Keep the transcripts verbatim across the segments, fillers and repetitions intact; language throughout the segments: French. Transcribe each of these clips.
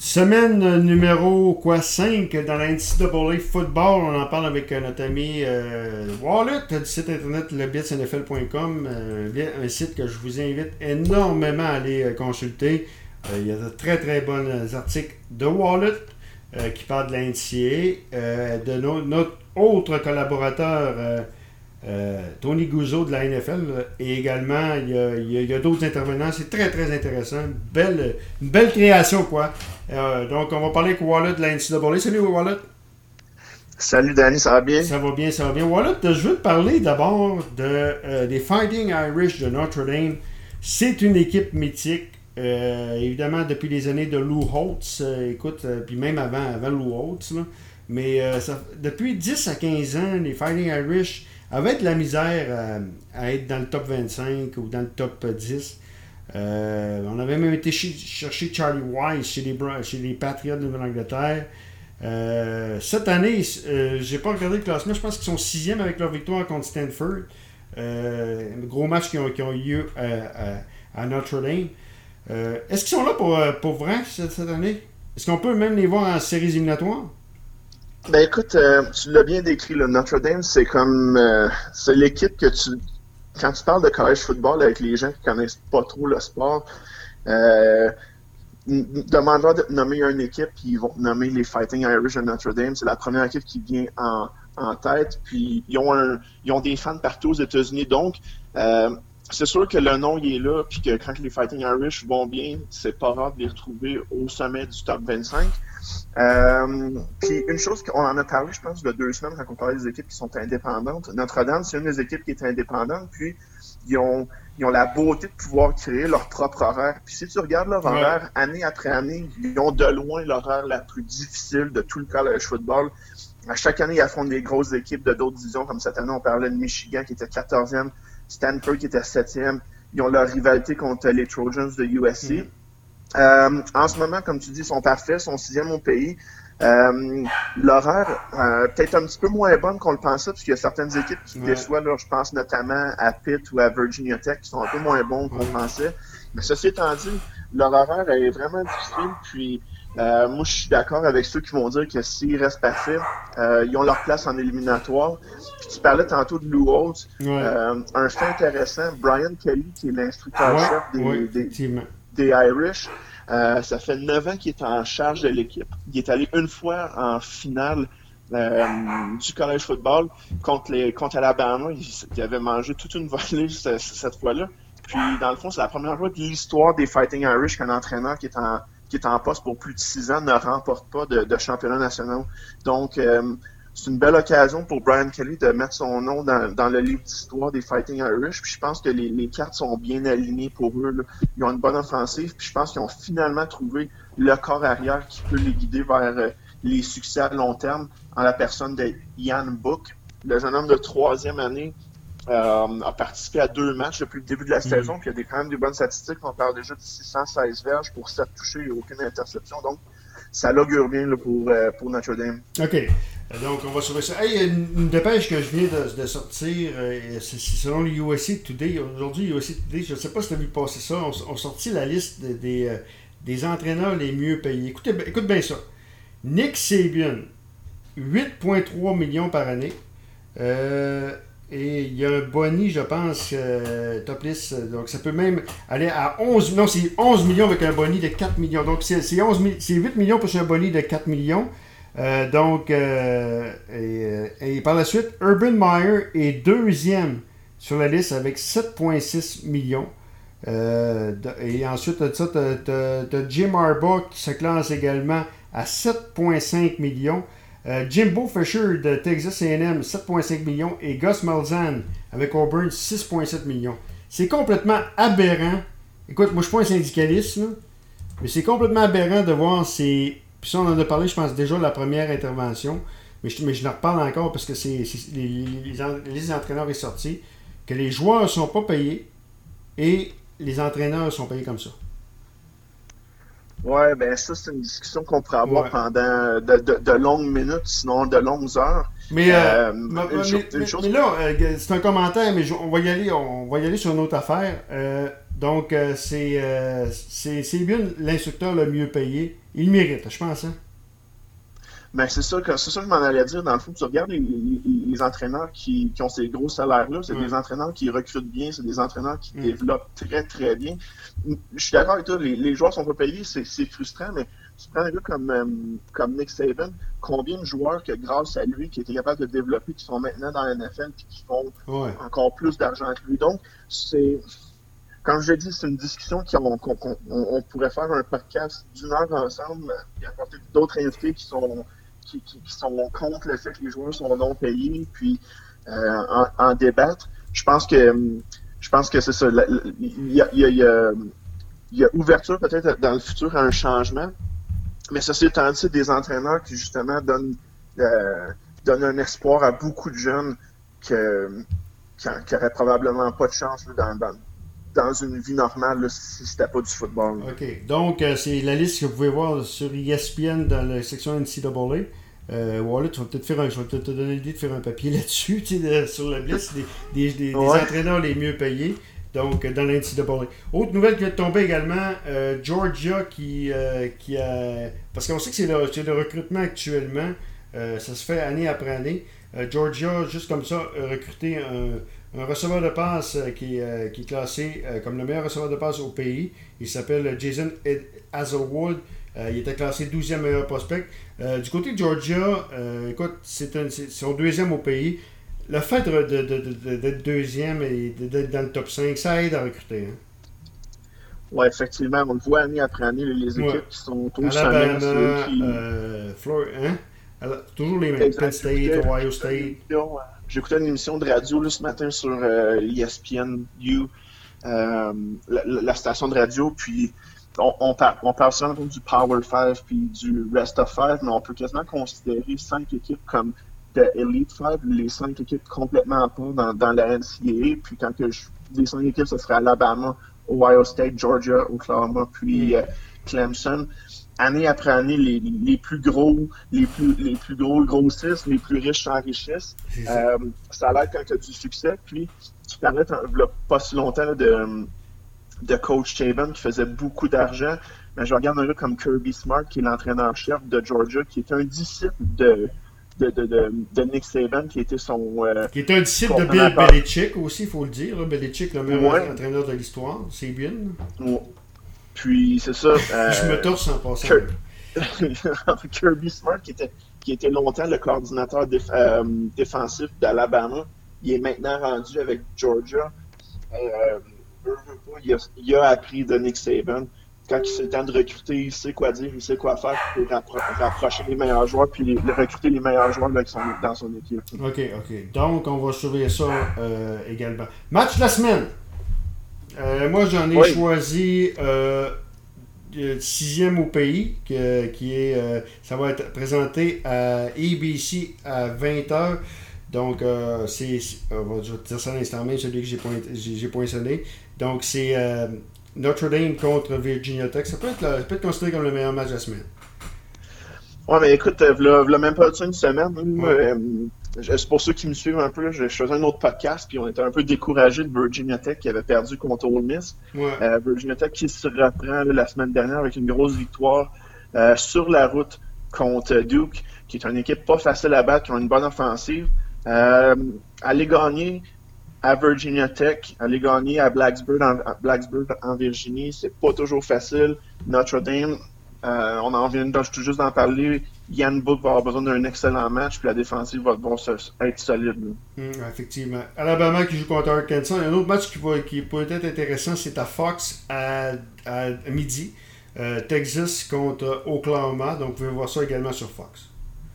Semaine numéro quoi, cinq dans la N C A A Football. On en parle avec euh, notre ami euh, Wallet du site internet le bits N F L point com, euh, un site que je vous invite énormément à aller euh, consulter. Euh, il y a de très très bons articles de Wallet euh, qui parlent de la N C A A, euh, de no- notre autre collaborateur euh, euh, Tony Guzzo de la N F L, et également il y a, il y a, il y a d'autres intervenants. C'est très très intéressant, une belle, une belle création quoi. Euh, donc on va parler avec Wallet de la N C A A. Salut Wallet. Salut Danny, ça va bien? Ça va bien, ça va bien. Wallet, je veux te parler d'abord de, euh, des Fighting Irish de Notre Dame. C'est une équipe mythique, euh, évidemment depuis les années de Lou Holtz, euh, écoute, euh, puis même avant, avant Lou Holtz, là. Mais euh, ça, depuis dix à quinze ans, les Fighting Irish avaient de la misère à, à être dans le top vingt-cinq ou dans le top dix. Euh, on avait même été ch- chercher Charlie Wise chez les, chez les Patriots de Nouvelle-Angleterre. Euh, cette année, euh, j'ai pas regardé le classement, je pense qu'ils sont sixième avec leur victoire contre Stanford. Euh, un gros match qui ont, qui ont eu lieu à, à, à Notre Dame. Euh, est-ce qu'ils sont là pour, pour vrai cette, cette année? Est-ce qu'on peut même les voir en séries éliminatoires? Ben écoute, euh, tu l'as bien décrit, là, Notre Dame, c'est comme euh, c'est l'équipe que tu quand tu parles de college football avec les gens qui connaissent pas trop le sport, euh, demande-leur de nommer une équipe, puis ils vont nommer les Fighting Irish de Notre Dame. C'est la première équipe qui vient en, en tête. Puis ils ont, un, ils ont des fans partout aux États-Unis. Donc, euh, c'est sûr que le nom il est là, puis que quand les Fighting Irish vont bien, c'est pas rare de les retrouver au sommet du top vingt-cinq. Euh, puis une chose qu'on en a parlé, je pense, il y a deux semaines, quand on parlait des équipes qui sont indépendantes. Notre-Dame, c'est une des équipes qui est indépendante, puis ils ont, ils ont la beauté de pouvoir créer leur propre horaire. Puis si tu regardes leur horaire, ouais. année après année, ils ont de loin l'horaire la plus difficile de tout le college football. À chaque année, ils affrontent des grosses équipes de d'autres divisions, comme cette année, on parlait de Michigan qui était quatorzième, Stanford qui était septième. Ils ont leur rivalité contre les Trojans de U S C. Mm. Euh, en ce moment, comme tu dis, ils sont parfaits, ils sont sixième au pays. Euh, l'horaire, euh, peut-être un petit peu moins bonne qu'on le pensait, parce qu'il y a certaines équipes qui ouais. déçoivent, là, je pense notamment à Pitt ou à Virginia Tech, qui sont un peu moins bons qu'on ouais. pensait. Mais ceci étant dit, leur horaire est vraiment difficile, puis euh, moi je suis d'accord avec ceux qui vont dire que s'ils restent parfaits, euh, ils ont leur place en éliminatoire. Puis tu parlais tantôt de Lou Holtz, ouais. euh, un fait intéressant, Brian Kelly, qui est l'instructeur-chef ouais. des, ouais. des, des Irish, Euh, ça fait neuf ans qu'il est en charge de l'équipe. Il est allé une fois en finale euh, du college football contre, les, contre Alabama. Il, il avait mangé toute une volée cette, cette fois-là. Puis, dans le fond, c'est la première fois de l'histoire des Fighting Irish qu'un entraîneur qui est en, qui est en poste pour plus de six ans ne remporte pas de, de championnat national. Donc, euh, c'est une belle occasion pour Brian Kelly de mettre son nom dans, dans le livre d'histoire des Fighting Irish. Puis je pense que les, les cartes sont bien alignées pour eux, là. Ils ont une bonne offensive. Puis je pense qu'ils ont finalement trouvé le corps arrière qui peut les guider vers euh, les succès à long terme en la personne de Ian Book. Le jeune homme de troisième année euh, a participé à deux matchs depuis le début de la mmh. saison. Puis il y a des, quand même des bonnes statistiques. On parle déjà de six cent seize verges pour sept touchés et aucune interception. Donc, ça l'augure bien là, pour, euh, pour Notre Dame. OK. Donc, on va sauver ça. Hey, une, une dépêche que je viens de, de sortir, euh, c'est, c'est selon le U S A Today. Aujourd'hui, U S A Today, je ne sais pas si tu as vu passer ça, on, on sorti la liste de, des, euh, des entraîneurs les mieux payés. Écoutez, écoute bien ça. Nick Saban, huit virgule trois millions par année. Euh, et il y a un boni, je pense, euh, top list. Donc, ça peut même aller à onze. Non, c'est onze millions avec un boni de quatre millions. Donc, c'est, c'est, onze, c'est huit millions plus un boni de quatre millions. Euh, donc, euh, et, et par la suite, Urban Meyer est deuxième sur la liste avec sept virgule six millions. Euh, de, et ensuite, de ça, tu as Jim Harbaugh qui se classe également à sept virgule cinq millions. Euh, Jimbo Fisher de Texas A and M, sept virgule cinq millions. Et Gus Malzahn avec Auburn, six virgule sept millions. C'est complètement aberrant. Écoute, moi, je ne suis pas un syndicaliste, là, mais c'est complètement aberrant de voir ces... Puis ça, on en a parlé, je pense, déjà de la première intervention. Mais je, mais je en reparle encore parce que c'est, c'est les, les, les entraîneurs est sorti. Que les joueurs ne sont pas payés et les entraîneurs sont payés comme ça. Ouais, ben ça, c'est une discussion qu'on pourrait avoir ouais. pendant de, de, de longues minutes, sinon de longues heures. Mais, euh, euh, ma, mais, chose, mais, chose... mais là, euh, c'est un commentaire, mais je, on, va y aller, on va y aller sur une autre affaire. Euh, Donc, euh, c'est, euh, c'est, c'est bien l'instructeur le mieux payé. Il le mérite, je pense. Hein? Ben, c'est ça que c'est ça que je m'en allais dire. Dans le fond, tu regardes les, les, les entraîneurs qui, qui ont ces gros salaires-là, c'est Ouais. des entraîneurs qui recrutent bien, c'est des entraîneurs qui Mm. développent très, très bien. Je suis d'accord avec toi, les, les joueurs sont pas payés, c'est, c'est frustrant, mais tu prends un gars comme, euh, comme Nick Saban, combien de joueurs que grâce à lui, qui était capable de développer, qui sont maintenant dans la N F L, puis qui font Ouais. encore plus d'argent que lui. Donc, c'est, comme je l'ai dit, c'est une discussion qu'on, qu'on, qu'on on pourrait faire un podcast d'une heure ensemble, et apporter d'autres invités qui sont Qui, qui, qui sont contre le fait que les joueurs sont non payés, puis euh, en, en débattre. Je pense que je pense que c'est ça. Il y a, il y a, il y a, il y a ouverture peut-être dans le futur à un changement, mais ceci étant dit, c'est des entraîneurs qui justement donnent, euh, donnent un espoir à beaucoup de jeunes que, qui n'auraient probablement pas de chance là, dans, dans, dans une vie normale là, si c'était pas du football. Là. OK. Donc, euh, c'est la liste que vous pouvez voir sur E S P N dans la section N C A A. Euh, voilà, tu vas peut-être faire un, je vais peut-être te donner l'idée de faire un papier là-dessus, tu sais, de, sur la liste des, des, des, Ouais. des entraîneurs les mieux payés. Donc, dans la N C A A. Autre nouvelle qui vient de tomber également, euh, Georgia qui, euh, qui a... Parce qu'on sait que c'est le, c'est le recrutement actuellement. Euh, ça se fait année après année. Euh, Georgia, juste comme ça, a recruté un, un receveur de passe euh, qui, euh, qui est classé euh, comme le meilleur receveur de passe au pays. Il s'appelle Jason Hazelwood. Euh, il était classé douzième meilleur prospect. Euh, du côté de Georgia, euh, écoute, c'est, un, c'est son deuxième au pays. Le fait de, de, de, de, d'être deuxième et d'être dans le top cinq, ça aide à recruter. Hein? Oui, effectivement, on le voit année après année, les équipes Ouais. qui sont au Alabama, sommet. Qui... euh, Florida, hein? Alors, toujours les mêmes. Penn State, Ohio State. J'écoutais une émission de radio là, ce matin sur euh, E S P N U, euh, la, la station de radio, puis on, on, par, on parle souvent du Power cinq puis du Rest of cinq, mais on peut quasiment considérer cinq équipes comme de Elite cinq, les cinq équipes complètement à part dans, dans la N C A A, puis quand que je dis cinq équipes, ce serait Alabama, Ohio State, Georgia, Oklahoma, puis euh, Clemson. Année après année, les, les plus gros, les plus, les plus gros grossissent, les plus riches s'enrichissent. Euh, ça a l'air quand tu as du succès. Puis, tu parlais pas si longtemps là, de, de coach Saban qui faisait beaucoup d'argent. Mais je regarde un gars comme Kirby Smart, qui est l'entraîneur-chef de Georgia, qui est un disciple de, de, de, de, de Nick Saban, qui était son... Euh, qui est un disciple de Bill Belichick aussi, il faut le dire. Là. Belichick, le meilleur ouais. entraîneur de l'histoire. C'est bien. Ouais. Puis, c'est ça. Euh, je me torse en passant. Kirby, Kirby Smart, qui était, qui était longtemps le coordinateur déf, euh, défensif d'Alabama, il est maintenant rendu avec Georgia. Euh, il, a, il a appris de Nick Saban. Quand c'est le temps de recruter, il sait quoi dire, il sait quoi faire pour rappro- rapprocher les meilleurs joueurs puis les, recruter les meilleurs joueurs là, qui sont dans son équipe. OK, OK. Donc, on va surveiller ça euh, également. Match de la semaine. Euh, moi, j'en ai oui. choisi euh, sixième au pays, que, qui est, euh, ça va être présenté à A B C à vingt heures. Donc, euh, c'est, euh, je vais te dire ça à l'instant même, celui que j'ai, point, j'ai, j'ai poinçonné. Donc, c'est euh, Notre Dame contre Virginia Tech. Ça peut être, ça peut être considéré comme le meilleur match de la semaine. Ouais, mais écoute, v'là, v'là même pas une semaine. Ouais. Euh, c'est pour ceux qui me suivent un peu, là, je faisais un autre podcast, puis on était un peu découragés de Virginia Tech qui avait perdu contre Ole Miss. Ouais. Euh, Virginia Tech qui se reprend là, la semaine dernière avec une grosse victoire euh, sur la route contre Duke, qui est une équipe pas facile à battre, qui ont une bonne offensive. Euh, aller gagner à Virginia Tech, aller gagner à Blacksburg en, à Blacksburg en Virginie, c'est pas toujours facile. Notre Dame, euh, on en vient tout juste d'en parler. Ian Book va avoir besoin d'un excellent match, puis la défensive va devoir être solide. Mmh, effectivement. Alabama qui joue contre Arkansas. Il y a un autre match qui, va, qui peut être intéressant, c'est à Fox à, à midi. Euh, Texas contre Oklahoma. Donc, vous pouvez voir ça également sur Fox.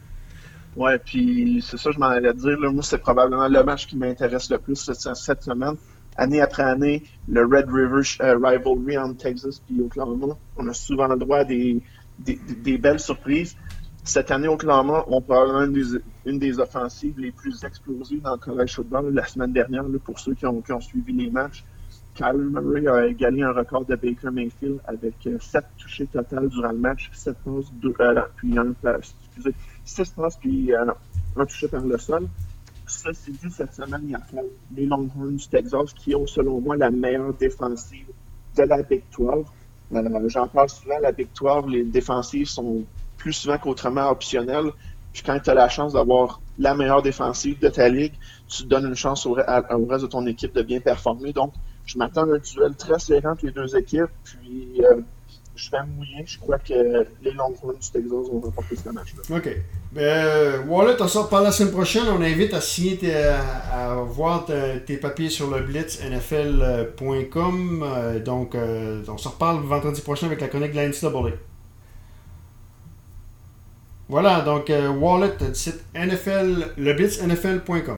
Ouais, puis c'est ça que je m'en allais dire. Là. Moi, c'est probablement le match qui m'intéresse le plus cette, cette semaine. Année après année, le Red River uh, Rivalry entre Texas et Oklahoma. On a souvent le droit à des, des, des belles surprises. Cette année, Oklahoma ont probablement une des, une des offensives les plus explosives dans le college football. La semaine dernière, là, pour ceux qui ont, qui ont suivi les matchs, Kyler Murray a égalé un record de Baker Mayfield avec euh, sept touchés total durant le match, sept passes, deux, euh, puis un, excusez, six passes, puis euh, un touché par le sol. Ça, c'est dit cette semaine, il y a les Longhorns du Texas qui ont, selon moi, la meilleure défensive de la Big douze. Euh, j'en parle souvent, la Big douze, les défensives sont plus souvent qu'autrement optionnelles. Puis quand tu as la chance d'avoir la meilleure défensive de ta ligue, tu donnes une chance au, à, au reste de ton équipe de bien performer. Donc, je m'attends à un duel très serrant entre les deux équipes. Puis, euh, je vais me mouiller. Je crois que les Longhorns du Texas vont remporter ce match-là. OK. Euh, Wallet, on sort par la semaine prochaine. On invite à signer, tes, à, à voir tes, tes papiers sur le blitz N F L point com. Euh, donc, euh, on se reparle vendredi prochain avec la chronique de la N C A A. Voilà, donc euh, Wallet, site N F L, le blitz N F L point com.